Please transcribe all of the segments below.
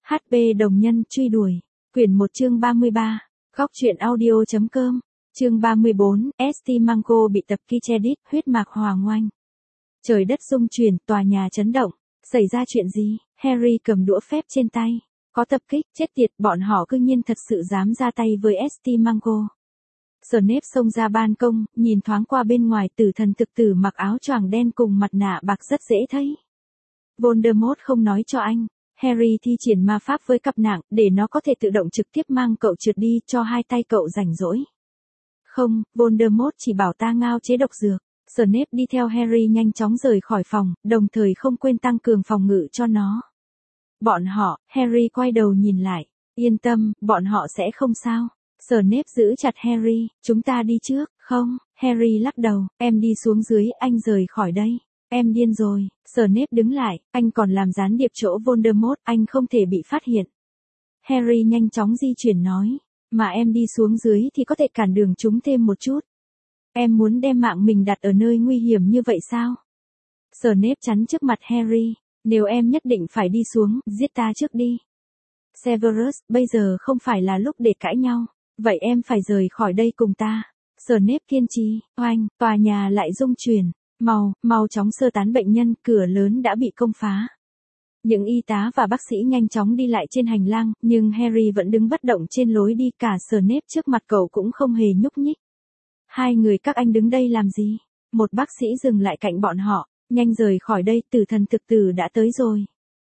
HP đồng nhân truy đuổi. Quyển 1 chương 33. Góc truyện audio.com. Chương 34. ST Mango bị tập Kichedit, huyết mạch hòa ngoanh. Trời đất rung chuyển, tòa nhà chấn động. Xảy ra chuyện gì? Harry cầm đũa phép trên tay. Có tập kích, chết tiệt, bọn họ cư nhiên thật sự dám ra tay với ST Mango. Snape xông ra ban công, nhìn thoáng qua bên ngoài, tử thần thực tử mặc áo choàng đen cùng mặt nạ bạc rất dễ thấy. Voldemort không nói cho anh. Harry thi triển ma pháp với cặp nạng, để nó có thể tự động trực tiếp mang cậu trượt đi, cho hai tay cậu rảnh rỗi. Không, Voldemort chỉ bảo ta ngao chế độc dược. Snape đi theo Harry nhanh chóng rời khỏi phòng, đồng thời không quên tăng cường phòng ngự cho nó. Bọn họ, Harry quay đầu nhìn lại. Yên tâm, bọn họ sẽ không sao. Snape giữ chặt Harry, chúng ta đi trước, không, Harry lắc đầu, em đi xuống dưới, anh rời khỏi đây. Em điên rồi. Snape đứng lại, anh còn làm gián điệp chỗ Voldemort, anh không thể bị phát hiện. Harry nhanh chóng di chuyển nói, mà em đi xuống dưới thì có thể cản đường chúng thêm một chút. Em muốn đem mạng mình đặt ở nơi nguy hiểm như vậy sao? Snape chắn trước mặt Harry, nếu em nhất định phải đi xuống, giết ta trước đi. Severus, bây giờ không phải là lúc để cãi nhau, vậy em phải rời khỏi đây cùng ta. Snape kiên trì, oanh, tòa nhà lại rung chuyển. Mau chóng sơ tán bệnh nhân, cửa lớn đã bị công phá. Những y tá và bác sĩ nhanh chóng đi lại trên hành lang, nhưng Harry vẫn đứng bất động trên lối đi, cả Snape trước mặt cậu cũng không hề nhúc nhích. Hai người các anh đứng đây làm gì? Một bác sĩ dừng lại cạnh bọn họ, nhanh rời khỏi đây, tử thần thực tử đã tới rồi.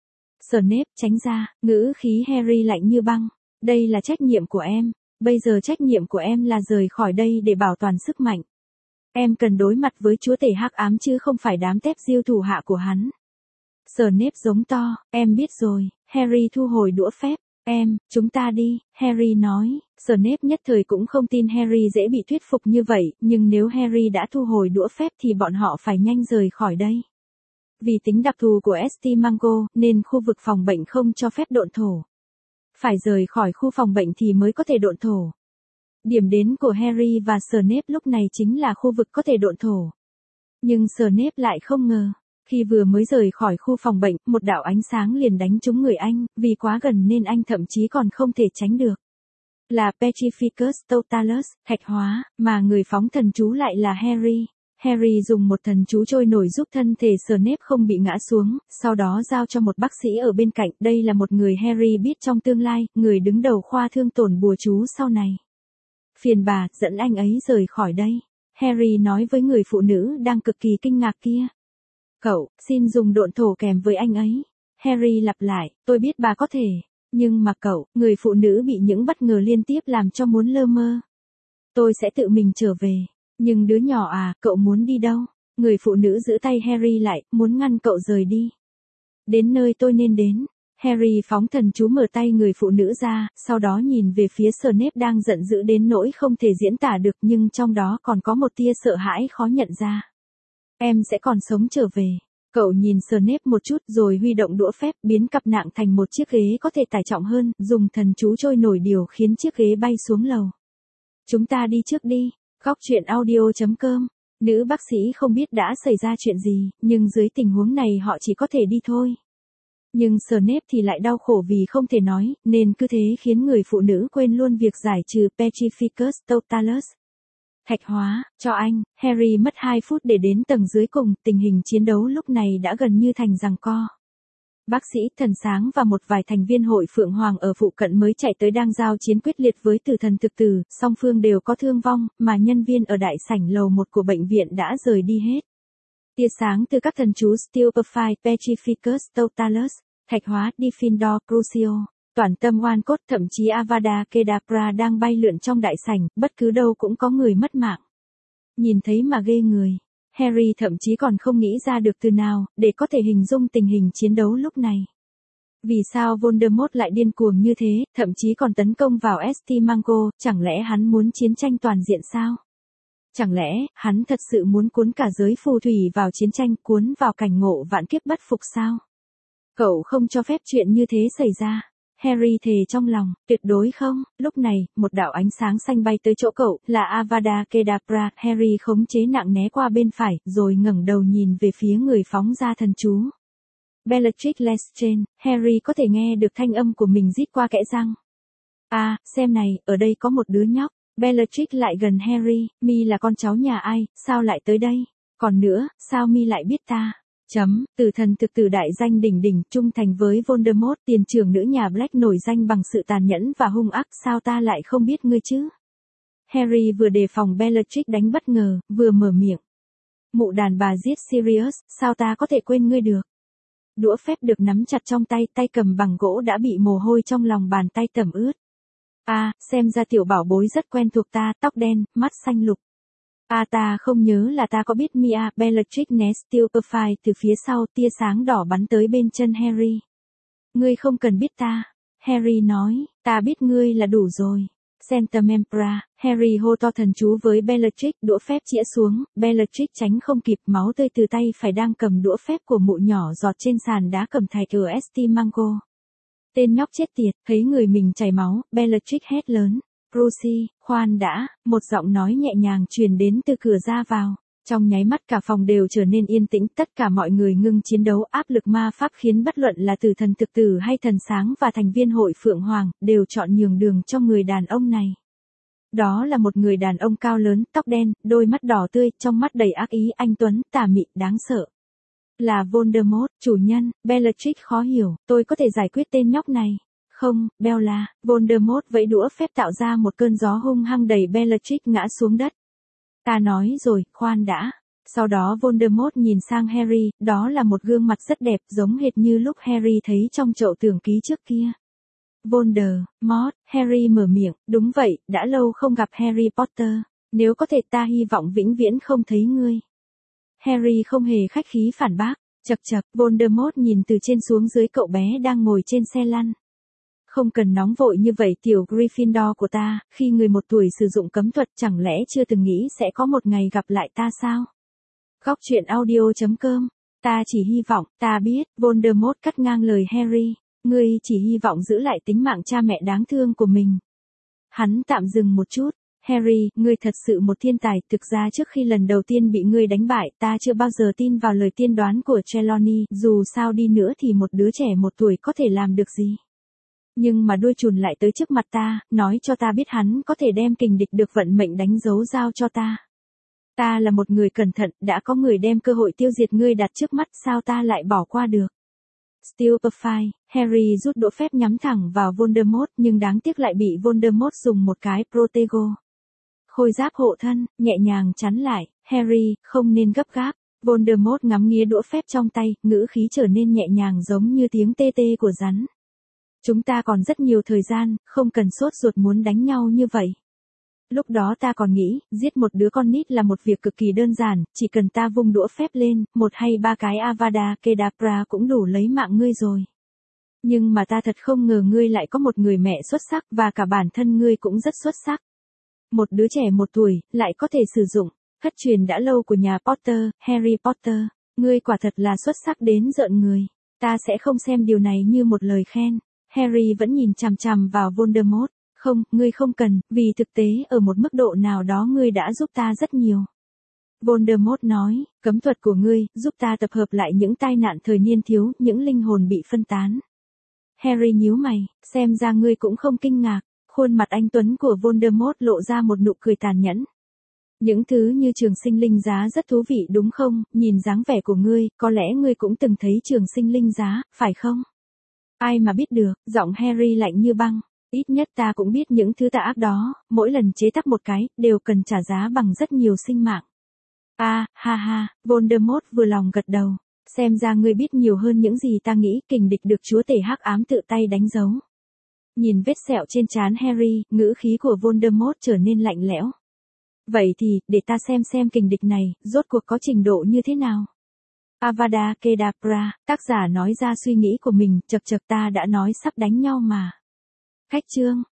Snape tránh ra, ngữ khí Harry lạnh như băng. Đây là trách nhiệm của em, bây giờ trách nhiệm của em là rời khỏi đây để bảo toàn sức mạnh. Em cần đối mặt với chúa tể hắc ám chứ không phải đám tép diêu thủ hạ của hắn. Snape giống to, em biết rồi. Harry thu hồi đũa phép. Chúng ta đi, Harry nói. Snape nhất thời cũng không tin Harry dễ bị thuyết phục như vậy, nhưng nếu Harry đã thu hồi đũa phép thì bọn họ phải nhanh rời khỏi đây. Vì tính đặc thù của ST Mango, nên khu vực phòng bệnh không cho phép độn thổ. Phải rời khỏi khu phòng bệnh thì mới có thể độn thổ. Điểm đến của Harry và Snape lúc này chính là khu vực có thể độn thổ. Nhưng Snape lại không ngờ, khi vừa mới rời khỏi khu phòng bệnh, một đạo ánh sáng liền đánh trúng người anh, vì quá gần nên anh thậm chí còn không thể tránh được. Là Petrificus Totalus, thạch hóa, mà người phóng thần chú lại là Harry. Harry dùng một thần chú trôi nổi giúp thân thể Snape không bị ngã xuống, sau đó giao cho một bác sĩ ở bên cạnh. Đây là một người Harry biết trong tương lai, người đứng đầu khoa thương tổn bùa chú sau này. Phiền bà, dẫn anh ấy rời khỏi đây. Harry nói với người phụ nữ đang cực kỳ kinh ngạc kia. Cậu, xin dùng độn thổ kèm với anh ấy. Harry lặp lại, tôi biết bà có thể. Nhưng mà cậu, người phụ nữ bị những bất ngờ liên tiếp làm cho muốn lơ mơ. Tôi sẽ tự mình trở về. Nhưng đứa nhỏ à, cậu muốn đi đâu? Người phụ nữ giữ tay Harry lại, muốn ngăn cậu rời đi. Đến nơi tôi nên đến. Harry phóng thần chú mở tay người phụ nữ ra, sau đó nhìn về phía Snape đang giận dữ đến nỗi không thể diễn tả được, nhưng trong đó còn có một tia sợ hãi khó nhận ra. Em sẽ còn sống trở về. Cậu nhìn Snape một chút rồi huy động đũa phép, biến cặp nạng thành một chiếc ghế có thể tải trọng hơn, dùng thần chú trôi nổi điều khiến chiếc ghế bay xuống lầu. Chúng ta đi trước đi. Góc truyện audio.com. Nữ bác sĩ không biết đã xảy ra chuyện gì, nhưng dưới tình huống này họ chỉ có thể đi thôi. Nhưng Snape thì lại đau khổ vì không thể nói, nên cứ thế khiến người phụ nữ quên luôn việc giải trừ Petrificus Totalus. Thạch hóa, cho anh. Harry mất 2 phút để đến tầng dưới cùng, tình hình chiến đấu lúc này đã gần như thành giằng co. Bác sĩ, thần sáng và một vài thành viên hội Phượng Hoàng ở phụ cận mới chạy tới đang giao chiến quyết liệt với tử thần thực tử, song phương đều có thương vong, mà nhân viên ở đại sảnh lầu 1 của bệnh viện đã rời đi hết. Tia sáng từ các thần chú Stupefy, Petrificus Totalus, thạch hóa, Diffindor, Crucio, toàn tâm oan cốt, thậm chí Avada Kedavra đang bay lượn trong đại sảnh, bất cứ đâu cũng có người mất mạng. Nhìn thấy mà ghê người. Harry thậm chí còn không nghĩ ra được từ nào, để có thể hình dung tình hình chiến đấu lúc này. Vì sao Voldemort lại điên cuồng như thế, thậm chí còn tấn công vào ST Mango, chẳng lẽ hắn muốn chiến tranh toàn diện sao? Chẳng lẽ, hắn thật sự muốn cuốn cả giới phù thủy vào chiến tranh, cuốn vào cảnh ngộ vạn kiếp bất phục sao? Cậu không cho phép chuyện như thế xảy ra. Harry thề trong lòng, tuyệt đối không. Lúc này, một đạo ánh sáng xanh bay tới chỗ cậu, là Avada Kedavra. Harry khống chế nặng né qua bên phải, rồi ngẩng đầu nhìn về phía người phóng ra thần chú. Bellatrix Lestrange, Harry có thể nghe được thanh âm của mình rít qua kẽ răng. À, xem này, ở đây có một đứa nhóc. Bellatrix lại gần Harry, mi là con cháu nhà ai, sao lại tới đây? Còn nữa, sao mi lại biết ta? Tử thần thực tử đại danh đỉnh đỉnh, trung thành với Voldemort, tiền trưởng nữ nhà Black nổi danh bằng sự tàn nhẫn và hung ác, sao ta lại không biết ngươi chứ? Harry vừa đề phòng Bellatrix đánh bất ngờ, vừa mở miệng. Mụ đàn bà giết Sirius, sao ta có thể quên ngươi được? Đũa phép được nắm chặt trong tay, tay cầm bằng gỗ đã bị mồ hôi trong lòng bàn tay tẩm ướt. À, xem ra tiểu bảo bối rất quen thuộc ta, tóc đen, mắt xanh lục. À, ta không nhớ là ta có biết Mia. Bellatrix né Stupefy từ phía sau, tia sáng đỏ bắn tới bên chân Harry. Ngươi không cần biết ta. Harry nói, ta biết ngươi là đủ rồi. Centamempra, Harry hô to thần chú với Bellatrix, đũa phép chĩa xuống, Bellatrix tránh không kịp, máu tươi từ tay phải đang cầm đũa phép của mụ nhỏ giọt trên sàn đá cẩm thạch ở Estimango. Tên nhóc chết tiệt, thấy người mình chảy máu, Bellatrix hét lớn. Percy, khoan đã, một giọng nói nhẹ nhàng truyền đến từ cửa ra vào. Trong nháy mắt cả phòng đều trở nên yên tĩnh, tất cả mọi người ngưng chiến đấu, áp lực ma pháp khiến bất luận là tử thần thực tử hay thần sáng và thành viên hội Phượng Hoàng, đều chọn nhường đường cho người đàn ông này. Đó là một người đàn ông cao lớn, tóc đen, đôi mắt đỏ tươi, trong mắt đầy ác ý, anh tuấn, tà mị, đáng sợ. Là Voldemort, chủ nhân. Bellatrix khó hiểu, tôi có thể giải quyết tên nhóc này. Không, Bella. Voldemort vẫy đũa phép tạo ra một cơn gió hung hăng đẩy Bellatrix ngã xuống đất. Ta nói rồi, khoan đã. Sau đó Voldemort nhìn sang Harry, đó là một gương mặt rất đẹp, giống hệt như lúc Harry thấy trong chậu tường ký trước kia. Voldemort, Harry mở miệng, đúng vậy, đã lâu không gặp Harry Potter. Nếu có thể ta hy vọng vĩnh viễn không thấy ngươi. Harry không hề khách khí phản bác. Chậc chậc, Voldemort nhìn từ trên xuống dưới cậu bé đang ngồi trên xe lăn. Không cần nóng vội như vậy tiểu Gryffindor của ta, khi người 1 tuổi sử dụng cấm thuật chẳng lẽ chưa từng nghĩ sẽ có một ngày gặp lại ta sao? Góc truyện audio.com, ta chỉ hy vọng, ta biết, Voldemort cắt ngang lời Harry, ngươi chỉ hy vọng giữ lại tính mạng cha mẹ đáng thương của mình. Hắn tạm dừng một chút, Harry, ngươi thật sự một thiên tài, thực ra trước khi lần đầu tiên bị ngươi đánh bại, ta chưa bao giờ tin vào lời tiên đoán của Trelawney, dù sao đi nữa thì một đứa trẻ 1 tuổi có thể làm được gì. Nhưng mà đuôi chùn lại tới trước mặt ta, nói cho ta biết hắn có thể đem kình địch được vận mệnh đánh dấu giao cho ta. Ta là một người cẩn thận, đã có người đem cơ hội tiêu diệt ngươi đặt trước mắt, sao ta lại bỏ qua được. Stupefy, Harry rút đũa phép nhắm thẳng vào Voldemort, nhưng đáng tiếc lại bị Voldemort dùng một cái Protego. Khôi giáp hộ thân, nhẹ nhàng chắn lại. Harry, không nên gấp gáp. Voldemort ngắm nghía đũa phép trong tay, ngữ khí trở nên nhẹ nhàng giống như tiếng tê tê của rắn. Chúng ta còn rất nhiều thời gian, không cần sốt ruột muốn đánh nhau như vậy. Lúc đó ta còn nghĩ, giết một đứa con nít là một việc cực kỳ đơn giản, chỉ cần ta vung đũa phép lên, 1 hay 3 cái Avada Kedavra cũng đủ lấy mạng ngươi rồi. Nhưng mà ta thật không ngờ ngươi lại có một người mẹ xuất sắc và cả bản thân ngươi cũng rất xuất sắc. Một đứa trẻ 1 tuổi, lại có thể sử dụng, thất truyền đã lâu của nhà Potter, Harry Potter, ngươi quả thật là xuất sắc đến rợn người. Ta sẽ không xem điều này như một lời khen. Harry vẫn nhìn chằm chằm vào Voldemort. Không, ngươi không cần, vì thực tế ở một mức độ nào đó ngươi đã giúp ta rất nhiều. Voldemort nói, cấm thuật của ngươi, giúp ta tập hợp lại những tai nạn thời niên thiếu, những linh hồn bị phân tán. Harry nhíu mày, xem ra ngươi cũng không kinh ngạc. Khuôn mặt anh tuấn của Voldemort lộ ra một nụ cười tàn nhẫn. Những thứ như trường sinh linh giá rất thú vị đúng không, nhìn dáng vẻ của ngươi, có lẽ ngươi cũng từng thấy trường sinh linh giá, phải không? Ai mà biết được, giọng Harry lạnh như băng. Ít nhất ta cũng biết những thứ tà ác đó, mỗi lần chế tác một cái, đều cần trả giá bằng rất nhiều sinh mạng. À, ha ha, Voldemort vừa lòng gật đầu. Xem ra ngươi biết nhiều hơn những gì ta nghĩ, kình địch được chúa tể hắc ám tự tay đánh dấu. Nhìn vết sẹo trên trán Harry, ngữ khí của Voldemort trở nên lạnh lẽo. Vậy thì, để ta xem kình địch này, rốt cuộc có trình độ như thế nào. Avada Kedavra, tác giả nói ra suy nghĩ của mình, chậc chậc ta đã nói sắp đánh nhau mà. Khách chương.